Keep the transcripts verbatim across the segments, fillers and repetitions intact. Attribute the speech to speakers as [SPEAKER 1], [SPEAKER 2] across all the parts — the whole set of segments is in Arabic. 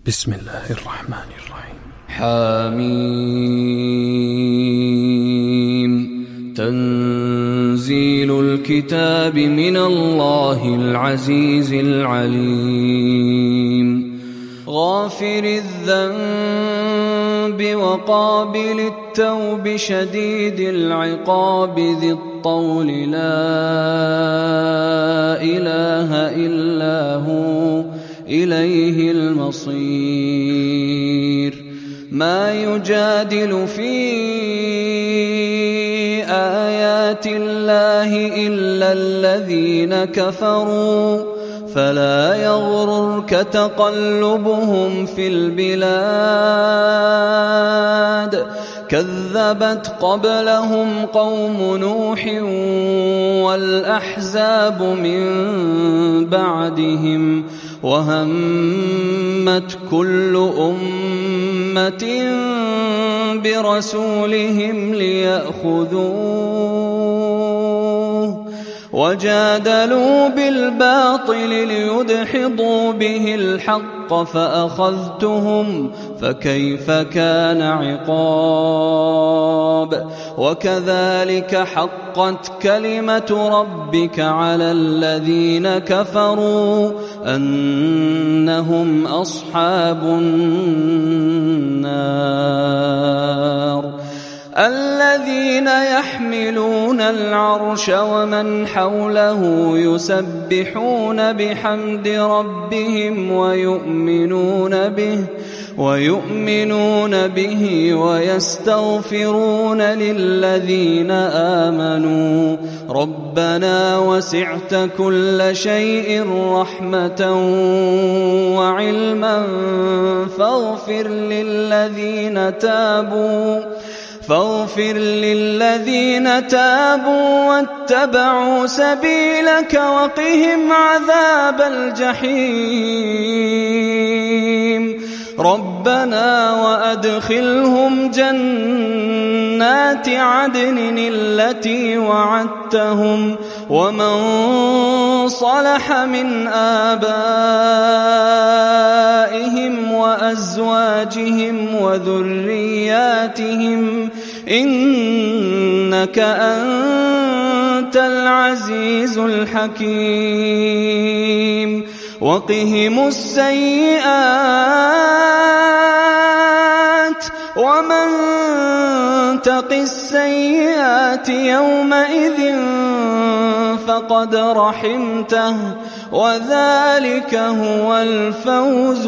[SPEAKER 1] بسم الله الرحمن الرحيم.
[SPEAKER 2] حميم. تنزيل الكتاب من الله العزيز العليم. غافر الذنب وقابل التوب شديد العقاب ذي الطول لا إله إلا هو إليه المصير. ما يجادل في آيات الله إلا الذين كفروا فلا يغررك تقلبهم في البلاد. كذبت قبلهم قوم نوح والأحزاب من بعدهم وهمت كل أمة برسولهم ليأخذوه وجادلوا بالباطل ليدحضوا به الحق فأخذتهم فكيف كان عقاب. وكذلك حقت كلمة ربك على الذين كفروا أنهم أصحاب النار. الذين يحملون العرش ومن حوله يسبحون بحمد ربهم ويؤمنون به ويؤمنون به ويستغفرون للذين آمنوا ربنا وسعت كل شيء رحمة وعلما فاغفر للذين تابوا فاغفر للذين تابوا واتبعوا سبيلك وقهم عذاب الجحيم. ربنا وأدخلهم جنات عدن التي وعدتهم ومن صلح من آبائهم وأزواجهم وذرياتهم إنك أنت العزيز الحكيم. وقهم السيئات ومن تق السيئات يومئذ فقد رحمته وذلك هو الفوز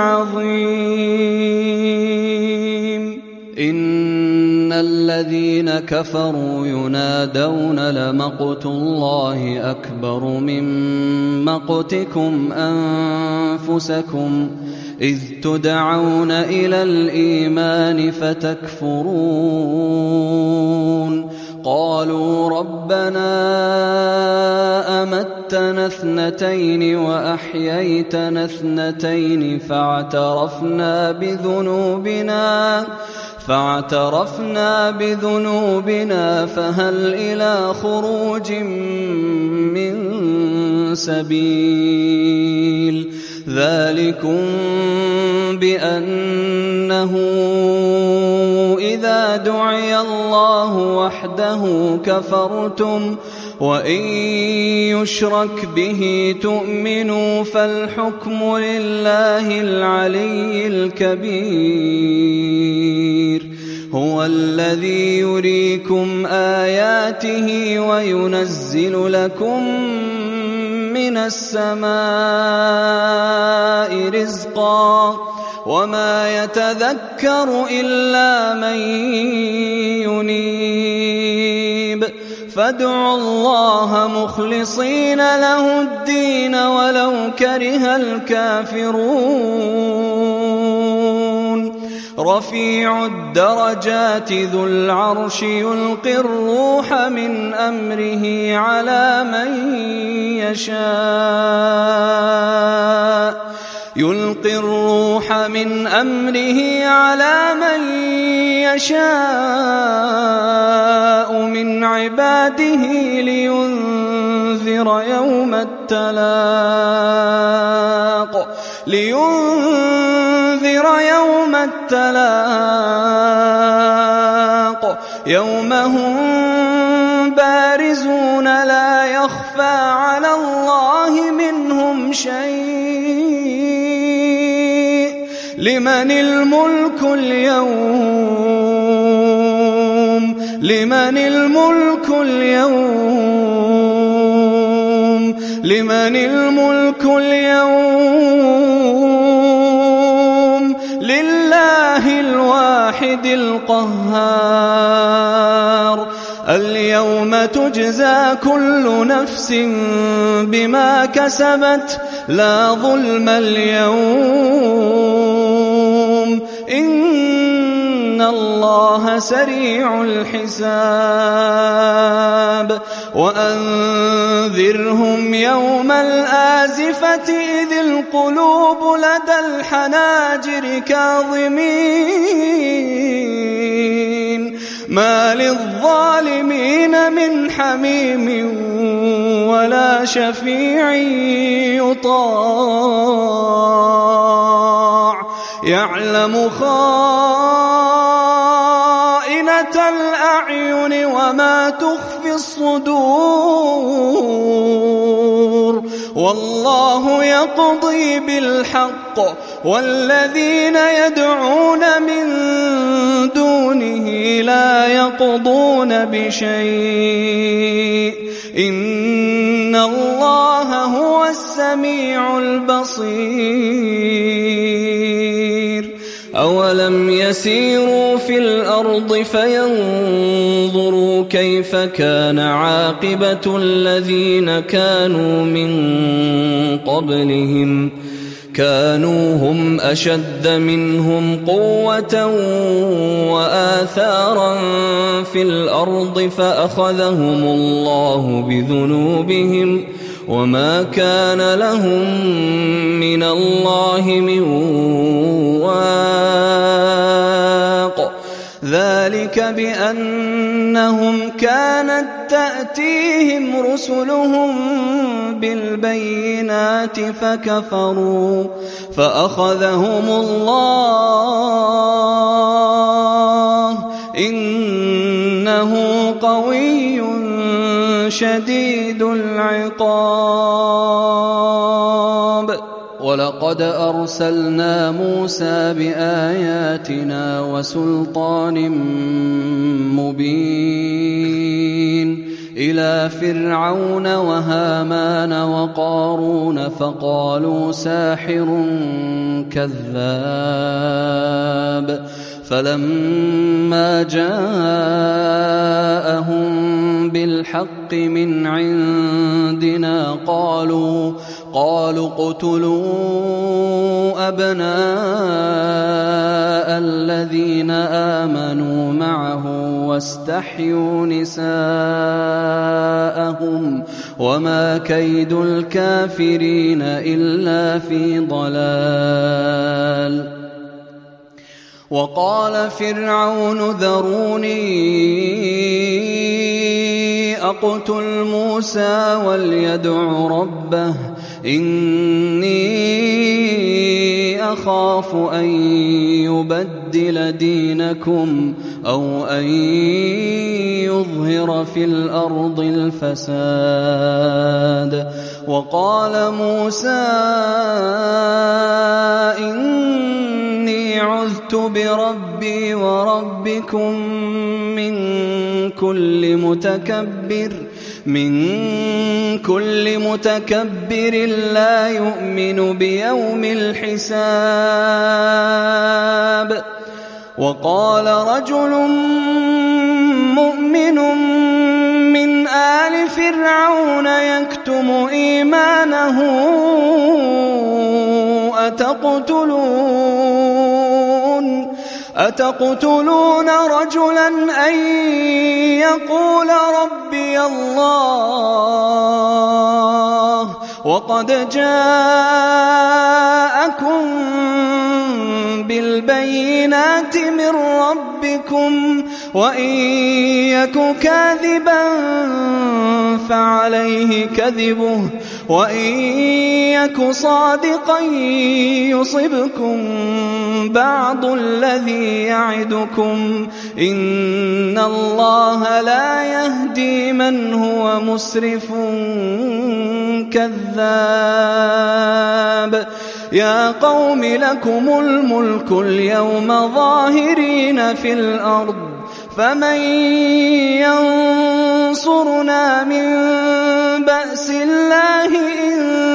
[SPEAKER 2] العظيم. إن الذين كفروا ينادون لمقت الله أكبر من مقتكم أنفسكم إذ تدعون إلى الإيمان فتكفرون. قالوا ربنا أمتنا اثنتين وأحييتنا اثنتين فاعترفنا بذنوبنا فاعترفنا بذنوبنا فهل إلى خروج من سبيل. ذلكم بأنه إذا دعي الله وحده كفرتم وإن يشرك به تؤمنوا فالحكم لله العلي الكبير. هو الذي يريكم آياته وينزل لكم من السماء رزقا وما يتذكر إلا من ينيب. فادعوا الله مخلصين له الدين ولو كره الكافرون. رفيع الدرجات ذو العرش يلقي الروح من أمره على من يشاء يلقي الروح من أمره على من يشاء من عباده لينذر يوم التلاق لينذر التلاق يوم هم بارزون لا يخفى على الله منهم شيء لمن الملك اليوم لمن الملك اليوم لمن الملك اليوم لله الواحد القهار اليوم تجزى كل نفس بما كسبت لا ظلم اليوم إن الله سريع الحساب وأنذرهم يوم الآزفة إذ القلوب لدى الحناجر كاظمين ما للظالمين من حميم ولا شفيع يطاع يعلم خائنة الأعين وما تخفي الصدور والله يقضي بالحق والذين يدعون من دونه لا يقضون بشيء إن الله هو السميع البصير أولم يسيروا في الأرض فينظروا كيف كان عاقبة الذين كانوا من قبلهم كانوا هم أشد منهم قوة وآثارا في الأرض فأخذهم الله بذنوبهم وما كان لهم من الله من واق ذلك بأنهم كانت تأتيهم رسلهم بالبينات فكفروا فأخذهم الله إنه قوي شديد العقاب ولقد أرسلنا موسى بآياتنا وسلطان مبين إلى فرعون وهامان وقارون فقالوا ساحر كذاب فلما جاءهم بالحق من عندنا قالوا قالوا اقتلوا أبناء الذين آمنوا معه واستحيوا نساءهم وما كيد الكافرين إلا في ضلال وقال فرعون ذروني أقتل موسى وليدع ربه إني أخاف أن يبدل دينكم أو أن يظهر في الأرض الفساد وقال موسى إني عذت بربي وربكم من كل متكبر من كل متكبر لا يؤمن بيوم الحساب وقال رجل مؤمن من آل فرعون يكتم إيمانه أتقتلون أتقتلون رجلا أن يقول ربي الله وقد جاءكم بالبينات من ربكم وإن يك كاذبا فعليه كذبه
[SPEAKER 3] وإن يك صادقا يصبكم بعض الذي يعدكم إن الله لا يهدي من هو مسرف كذاب يا قوم لكم الملك اليوم ظاهرين في الأرض فمن ينصرنا من بأس الله إن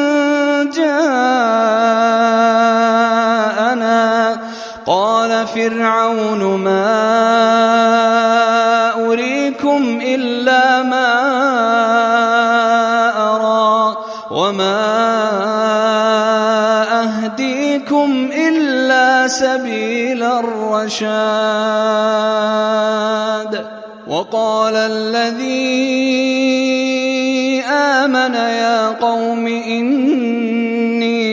[SPEAKER 3] جاءنا قال فرعون ما أريكم إلا ما أرى وما أهديكم إلا سبيل الرشاد وقال الذي آمن يا قوم إني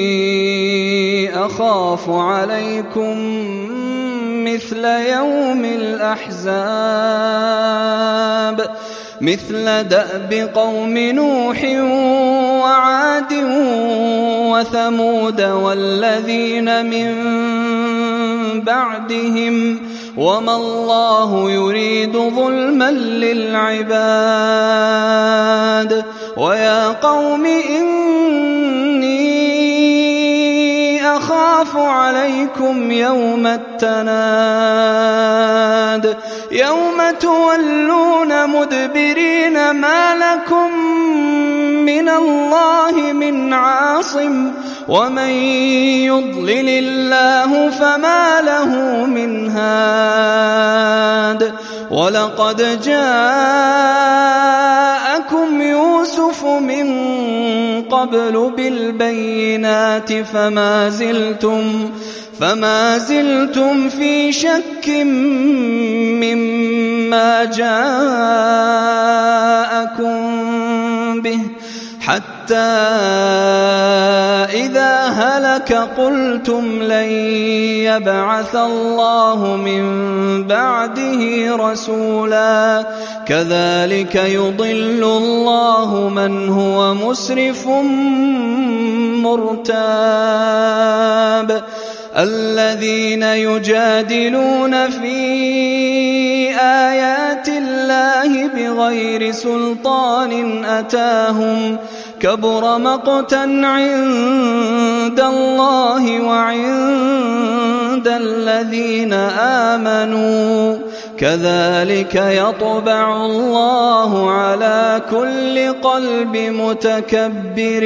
[SPEAKER 3] أخاف عليكم مثل يوم الأحزاب مثل دأب قوم نوح وعاد وثمود والذين من بعدهم وما الله يريد ظلما للعباد ويا قوم إني أخاف عليكم يوم التناد يوم تولون مدبرين ما لكم من الله من عاصم ومن يضلل الله فما له من هاد ولقد جاءكم يوسف من قبل بالبينات فما زلتم فما زلتم في شك مما جاءكم به حتى إذا هلك قلتم لن يبعث الله من بعده رسولا كذلك يضل الله من هو مسرف مرتاب الذين يجادلون في آيات الله بغير سلطان أتاهم كبر مقتا عند الله وعند الذين آمنوا كذلك يطبع الله على كل قلب متكبر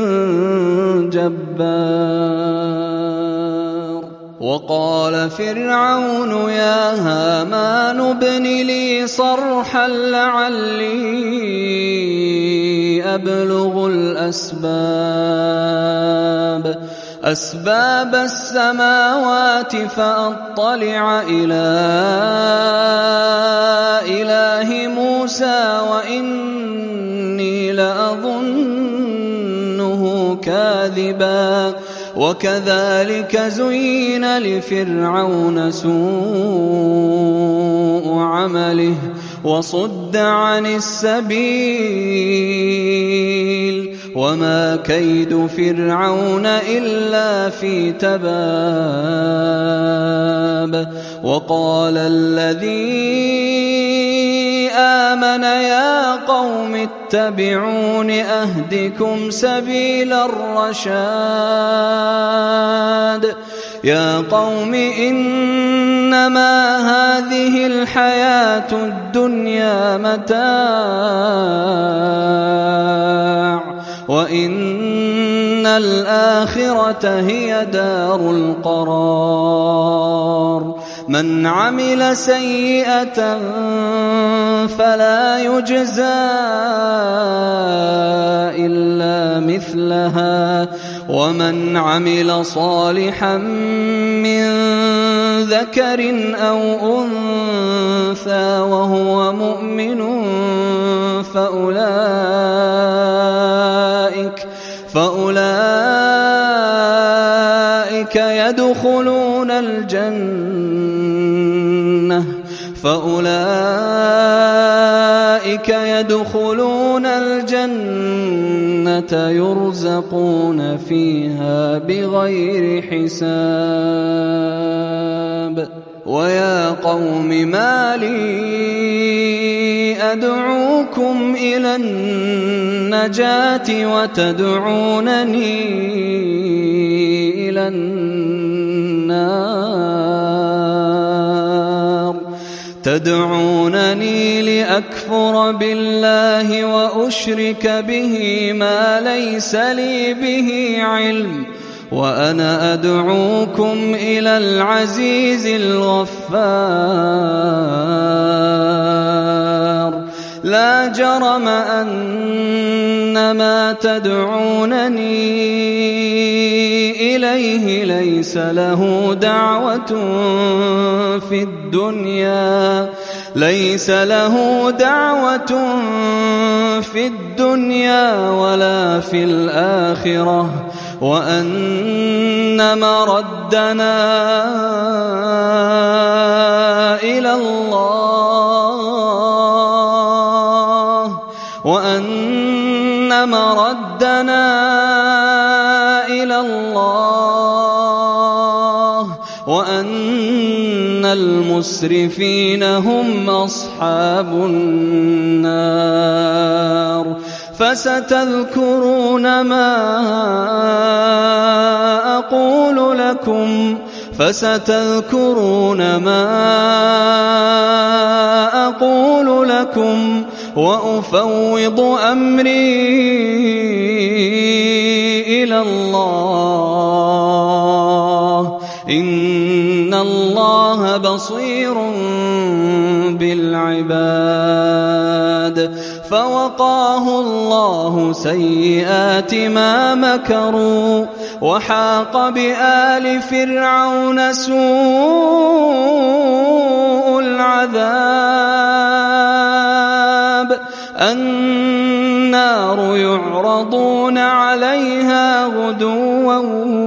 [SPEAKER 3] جبار وقال فرعون يا هامان ابن لي صرحا لعلي أبلغ الأسباب أسباب السماوات فأطلع إلى إله موسى وإني لأظنه كاذبا وكذلك زين لفرعون سوء عمله وصد عن السبيل وما كيد فرعون إلا في تباب وقال الذي آمن يا قوم اتبعون أهدكم سبيل الرشاد يا قوم إنما هذه الحياة الدنيا متاع وإن الآخرة هي دار القرار من عمل سيئة فلا يجزى إلا مثلها ومن عمل صالحا من ذكر أو أنثى وهو مؤمن فأولئك فأولئك يدخلون الجنة فأولئك يدخلون الجنة الجنة يرزقون فيها بغير حساب ويا قوم ما لي أدعوكم إلى النجاة وتدعونني إلى النار تدعونني لأكفر بالله وأشرك به ما ليس لي به علم وأنا أدعوكم إلى العزيز الغفار لا جرم أن ما تدعونني إليه ليس له دعوة في الدنيا ليس له دعوة في الدنيا ولا في الآخرة وأن مردنا إلى الله وأن مردنا إلى الله وأن المسرفين هم أصحاب النار فستذكرون ما أقول لكم فستذكرون ما أقول لكم وأفوض أمري إلى الله إن الله بصير بالعباد فوقاه الله سيئات ما مكروا وحاق بآل فرعون سوء العذاب النار يعرضون عليها غدوا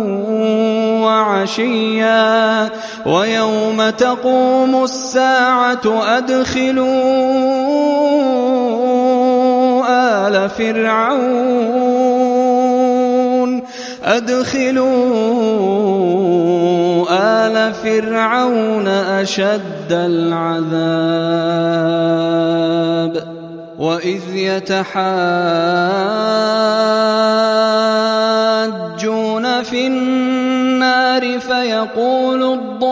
[SPEAKER 3] وعشيا ويوم تقوم الساعة أدخلوا آل فرعون أدخلوا آل فرعون أشد العذاب وإذ يتحاجون في النار فيقول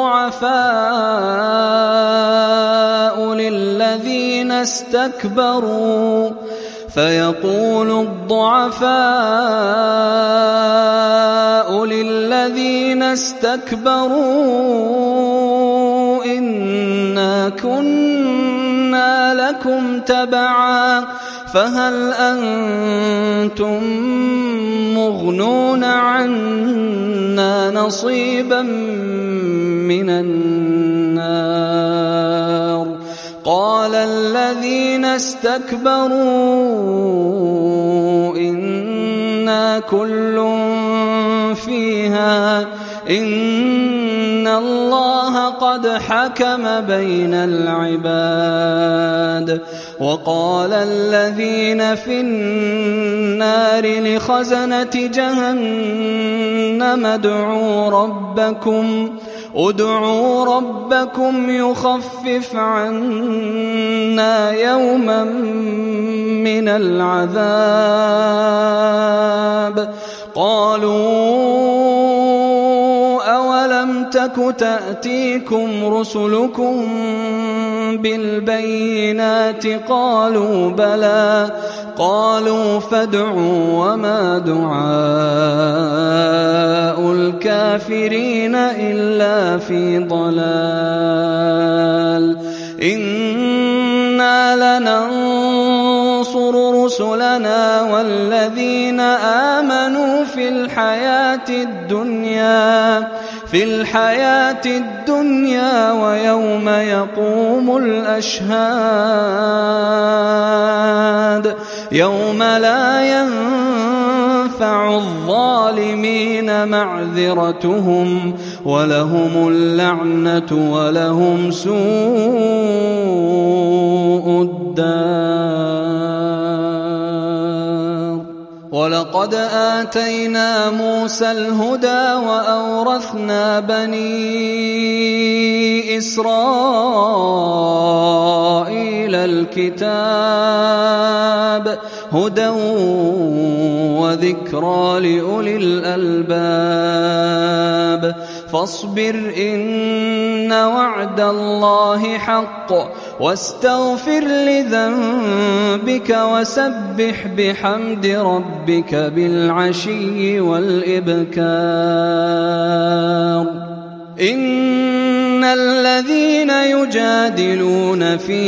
[SPEAKER 3] الضعفاء للذين استكبروا فيقول الضعفاء للذين استكبروا إنا كنا لكم تبعا فهل أنتم مغنون عنا نصيبا من النار قال الذين استكبروا إنا كل فيها إن الله قد حكم بين العباد وقال الذين في النار لخزنة جهنم ادعوا ربكم ادعوا ربكم يخفف عنا يوما من العذاب قالوا أولم تك تأتيكم رسلكم بالبينات قالوا بلى قالوا فادعوا وما دعاء الكافرين إلا في ضلال إنا لننصر رسلنا والذين آمنوا في الحياة الدنيا في الحياة الدنيا ويوم يقوم الأشهاد يوم لا ينفع الظالمين معذرتهم ولهم اللعنة ولهم سوء الدار ولقد آتينا موسى الهدى وأورثنا بني إسرائيل الكتاب هدى وذكرى لأولي الألباب فاصبر إن وعد الله حق واستغفر لذنبك وسبح بحمد ربك بالعشي والإبكار إن الذين يجادلون في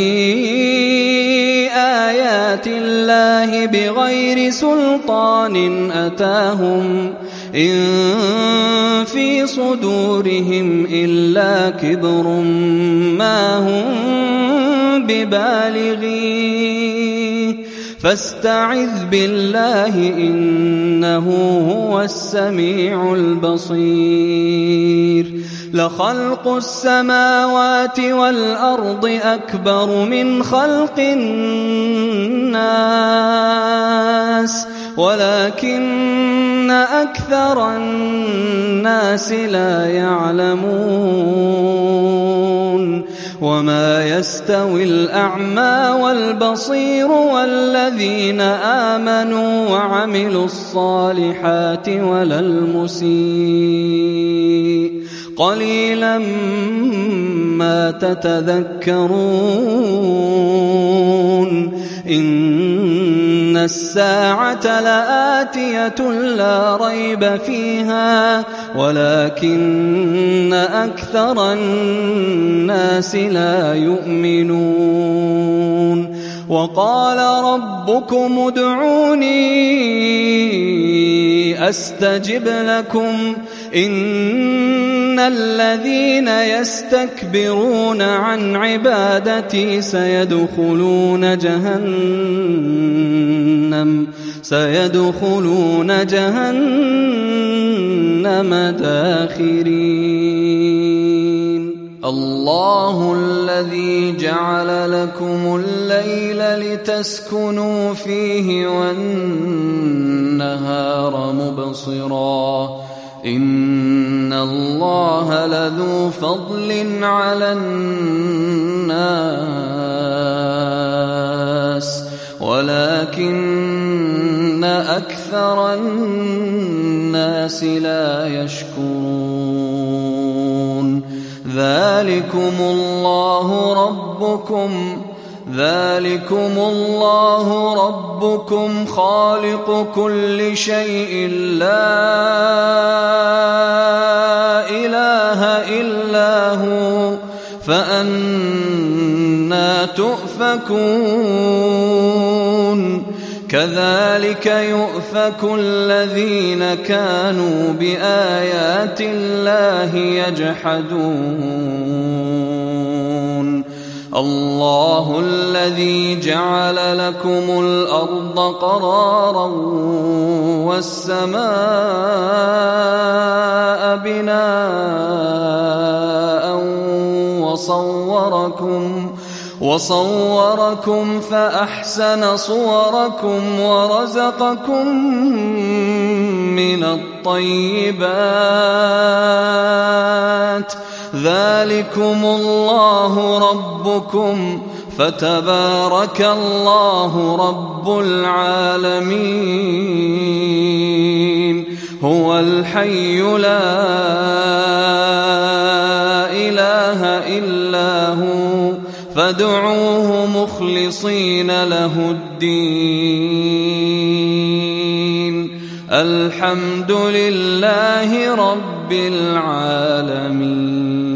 [SPEAKER 3] آيات الله بغير سلطان أتاهم إن في صدورهم إلا كبر ما هم ببالغيه فاستعذ بالله إنه هو السميع البصير لخلق السماوات والأرض أكبر من خلق الناس ولكن أكثر الناس لا يعلمون وما يستوي الأعمى والبصير والذين آمنوا وعملوا الصالحات ولا المسيء قليلا ما تتذكرون إن الساعة لآتية لا ريب فيها ولكن أكثر الناس لا يؤمنون وقال ربكم ادعوني أستجب لكم إن الذين يستكبرون عن عبادتي سيدخلون جهنم سيدخلون جهنم داخرين الله الذي جعل لكم الليل لتسكنوا فيه والنهار مبصرا إن الله لذو فضل على الناس ولكن أكثر الناس لا يشكرون ذلكم الله ربكم ذلكم الله ربكم خالق كل شيء لا إله إلا هو فأنى تؤفكون كذلك يؤفك الذين كانوا بآيات الله يجحدون الله الذي جعل لكم الأرض قرارا والسماء بناء وصوركم وصوركم فأحسن صوركم ورزقكم من الطيبات ذلكم الله ربكم فتبارك الله رب العالمين هو الحي لا إله إلا هو فادعوه مخلصين له الدين الحمد لله رب العالمين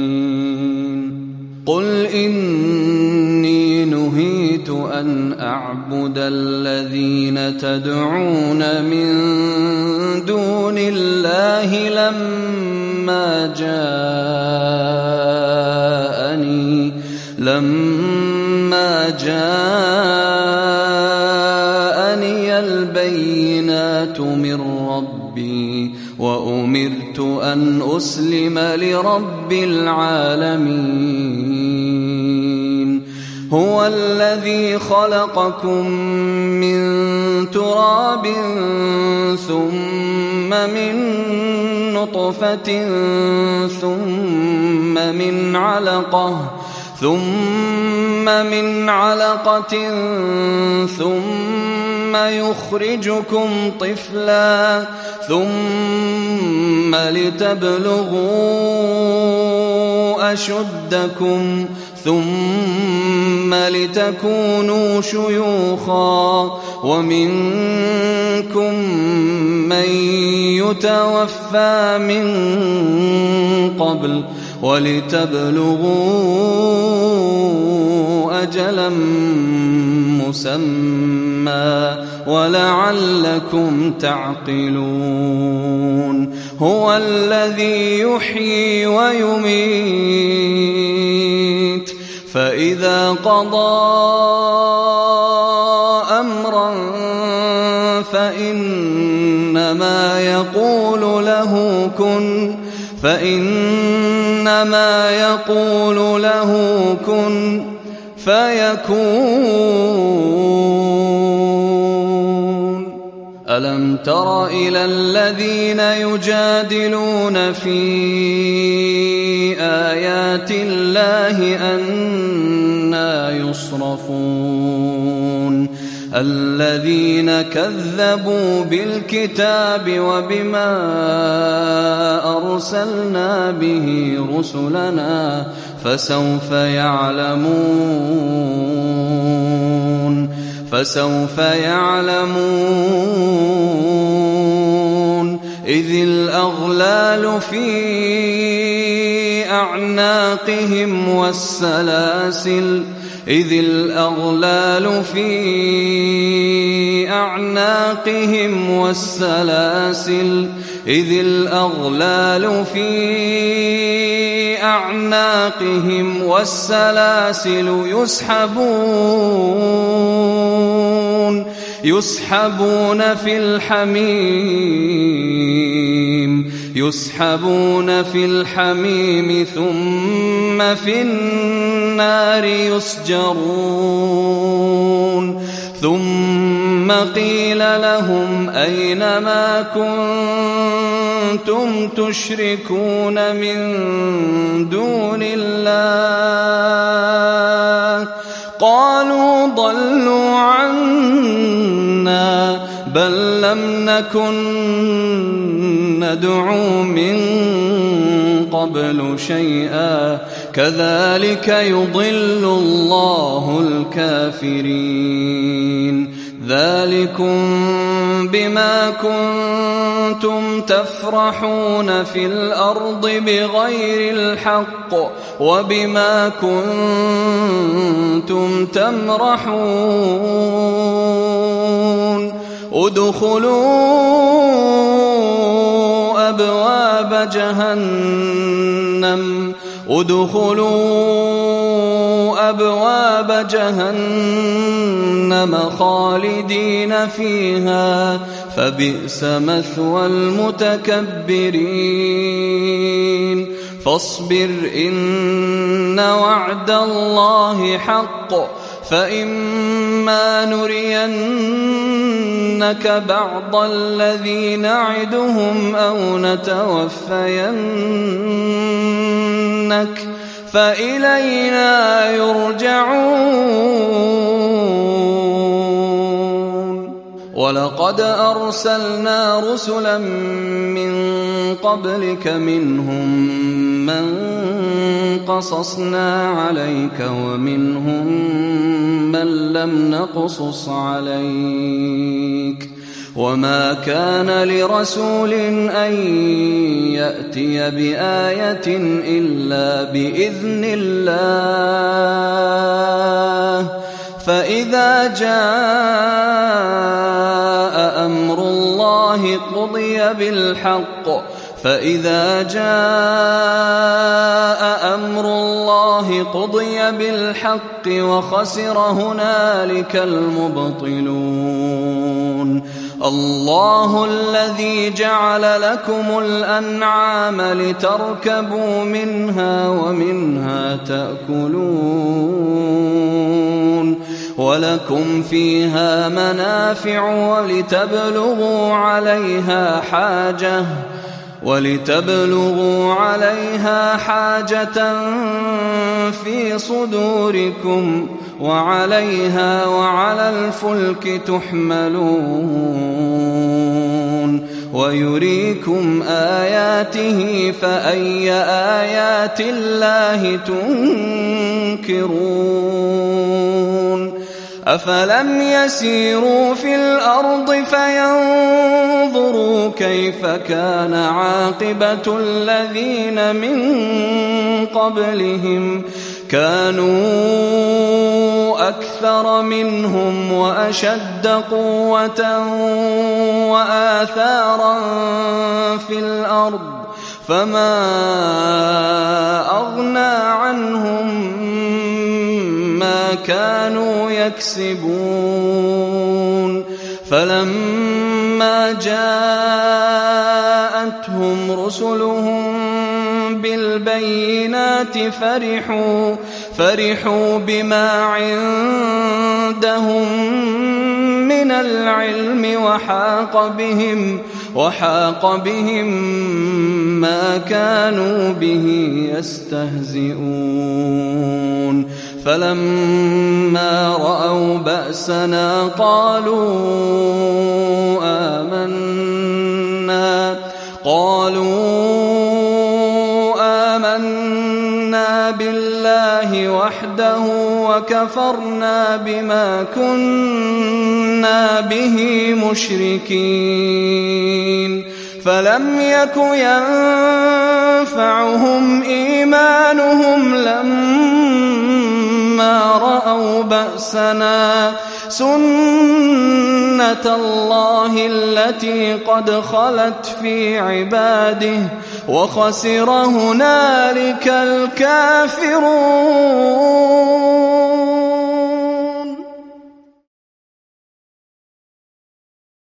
[SPEAKER 3] قل إني نهيت أن أعبد الذين تدعون من دون الله لما جاءني لما جاءني البينات من ربي وأمرت أن أسلم لرب العالمين هو الذي خلقكم من تراب ثم من نطفة ثم من علقة ثم من علقة ثم يخرجكم طفلا ثم لتبلغوا أشدكم ثم لتكونوا شيوخا ومنكم من يتوفى من قبل ولتبلغوا أجلا مسمى ولعلكم تعقلون هو الذي يحيي ويميت فإذا قضى أمرا فإنما يقول له كن فإنما يقول له كن فيكون ألم تر إلى الذين يجادلون في آيات الله أنى يصرفون الذين كذبوا بالكتاب وبما أرسلنا به رسلنا فسوف يعلمون فسوف يعلمون إذ الأغلال في أعناقهم والسلاسل إذ الأغلال في أعناقهم والسلاسل إذ الأغلال في أعناقهم والسلاسل يسحبون يسحبون في الحميم يسحبون في الحميم ثم في النار يسجرون ثم قيل لهم أين ما كنتم تشركون من دون الله قالوا ضلوا عنا بل لم نكن ندعو من قبل شيئا كذلك يضل الله الكافرين ذلكم بما كنتم تفرحون في الأرض بغير الحق وبما كنتم تمرحون ادخلوا أبواب جهنم ادخلوا أبواب جهنم خالدين فيها فبئس مثوى المتكبرين فاصبر إن وعد الله حق فإما نرينك بعض الذي نعدهم أو نتوفينك فإلينا يرجعون ولقد أرسلنا رسلا من قبلك منهم من قصصنا عليك ومنهم من لم نقصص عليك وما كان لرسول أن يأتي بآية إلا بإذن الله فإذا جاء أمر الله قضي بالحق فإذا جاء أمر الله قضي بالحق وخسر هنالك المبطلون الله الذي جعل لكم الأنعام لتركبوا منها ومنها تأكلون ولكم فيها منافع ولتبلغوا عليها حاجة ولتبلغوا عليها حاجة في صدوركم وعليها وعلى الفلك تحملون ويريكم آياته فأي آيات الله تنكرون أفلم يسيروا في الأرض فينظروا كيف كان عاقبة الذين من قبلهم كانوا أكثر منهم وأشد قوة وآثارا في الأرض فما أغنى عنهم ما كانوا يكسبون فلما جاءتهم رسلهم بالبينات فرحوا فرحوا بما عندهم من العلم وحاق بهم وحاق بهم ما كانوا به يستهزئون فلما رأوا بأسنا قالوا آمنا قالوا آمنا بالله وحده وكفرنا بما كنا به مشركين فلم يك ينفعهم إيمانهم لما رأوا بأسنا سنة الله التي قد خلت في عباده وخسر هنالك الكافرون.